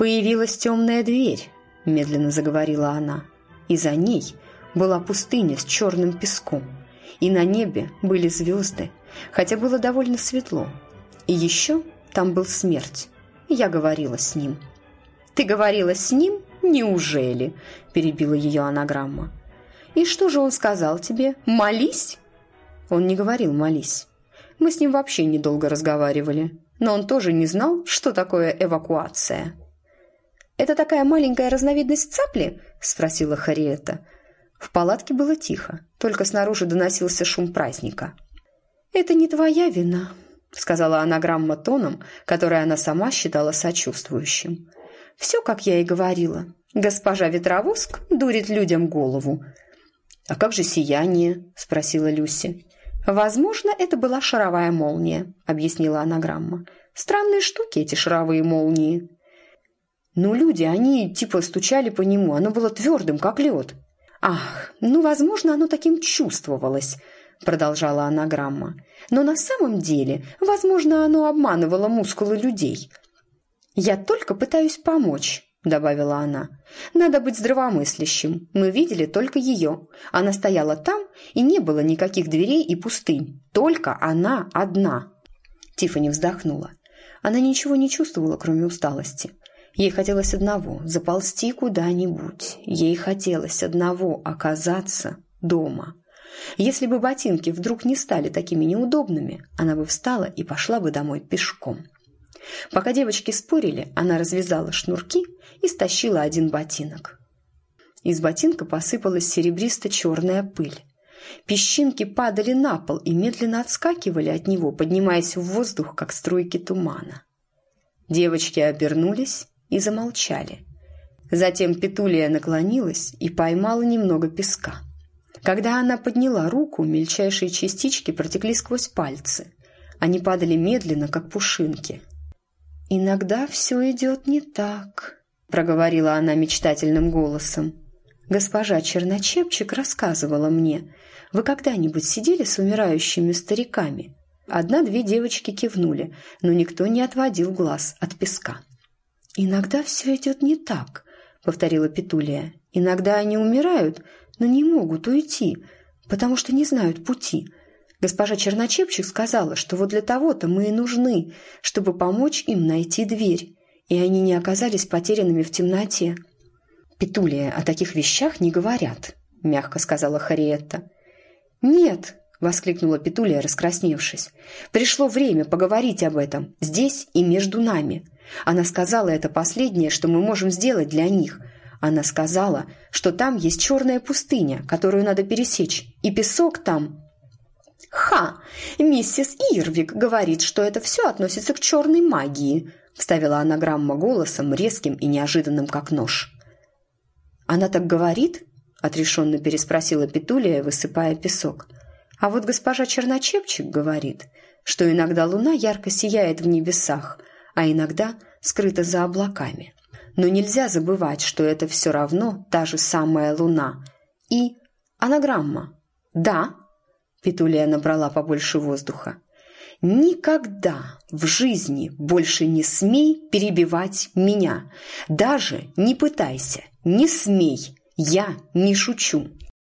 «Появилась темная дверь», – медленно заговорила она, – «и за ней была пустыня с черным песком, и на небе были звезды, хотя было довольно светло. И еще там был смерть. Я говорила с ним». «Ты говорила с ним? Неужели?» – перебила ее анаграмма. «И что же он сказал тебе? Молись?» Он не говорил «молись». Мы с ним вообще недолго разговаривали, но он тоже не знал, что такое эвакуация. «Это такая маленькая разновидность цапли?» – спросила Харриетта. В палатке было тихо, только снаружи доносился шум праздника. «Это не твоя вина», – сказала анаграмма тоном, который она сама считала сочувствующим. «Все, как я и говорила. Госпожа Ветровоск дурит людям голову». «А как же сияние?» – спросила Люси. «Возможно, это была шаровая молния», – объяснила анаграмма. «Странные штуки эти шаровые молнии». «Ну, люди, они типа стучали по нему, оно было твердым, как лед». «Ах, ну, возможно, оно таким чувствовалось», – продолжала анаграмма. «Но на самом деле, возможно, оно обманывало мускулы людей». «Я только пытаюсь помочь», – добавила она. «Надо быть здравомыслящим. Мы видели только ее. Она стояла там, и не было никаких дверей и пустынь. Только она одна». Тиффани вздохнула. Она ничего не чувствовала, кроме усталости. Ей хотелось одного – заползти куда-нибудь. Ей хотелось одного – оказаться дома. Если бы ботинки вдруг не стали такими неудобными, она бы встала и пошла бы домой пешком. Пока девочки спорили, она развязала шнурки и стащила один ботинок. Из ботинка посыпалась серебристо-черная пыль. Песчинки падали на пол и медленно отскакивали от него, поднимаясь в воздух, как струйки тумана. Девочки обернулись и замолчали. Затем Петулия наклонилась и поймала немного песка. Когда она подняла руку, мельчайшие частички протекли сквозь пальцы. Они падали медленно, как пушинки. «Иногда все идет не так», – проговорила она мечтательным голосом. «Госпожа Черночепчик рассказывала мне. Вы когда-нибудь сидели с умирающими стариками?» Одна-две девочки кивнули, но никто не отводил глаз от песка. «Иногда все идет не так», – повторила Петулия. «Иногда они умирают, но не могут уйти, потому что не знают пути. Госпожа Черночепчик сказала, что вот для того-то мы и нужны, чтобы помочь им найти дверь, и они не оказались потерянными в темноте». «Петулия, о таких вещах не говорят», – мягко сказала Харриетта. «Нет», – воскликнула Петулия, раскрасневшись. «Пришло время поговорить об этом, здесь и между нами. Она сказала, это последнее, что мы можем сделать для них. Она сказала, что там есть черная пустыня, которую надо пересечь, и песок там...» «Ха! Миссис Ирвик говорит, что это все относится к черной магии», – вставила анаграмма голосом, резким и неожиданным, как нож. «Она так говорит?» – отрешенно переспросила Петулия, высыпая песок. «А вот госпожа Черночепчик говорит, что иногда луна ярко сияет в небесах, а иногда скрыта за облаками. Но нельзя забывать, что это все равно та же самая луна. И анаграмма. Да?» Петулия набрала побольше воздуха. «Никогда в жизни больше не смей перебивать меня. Даже не пытайся, не смей. Я не шучу».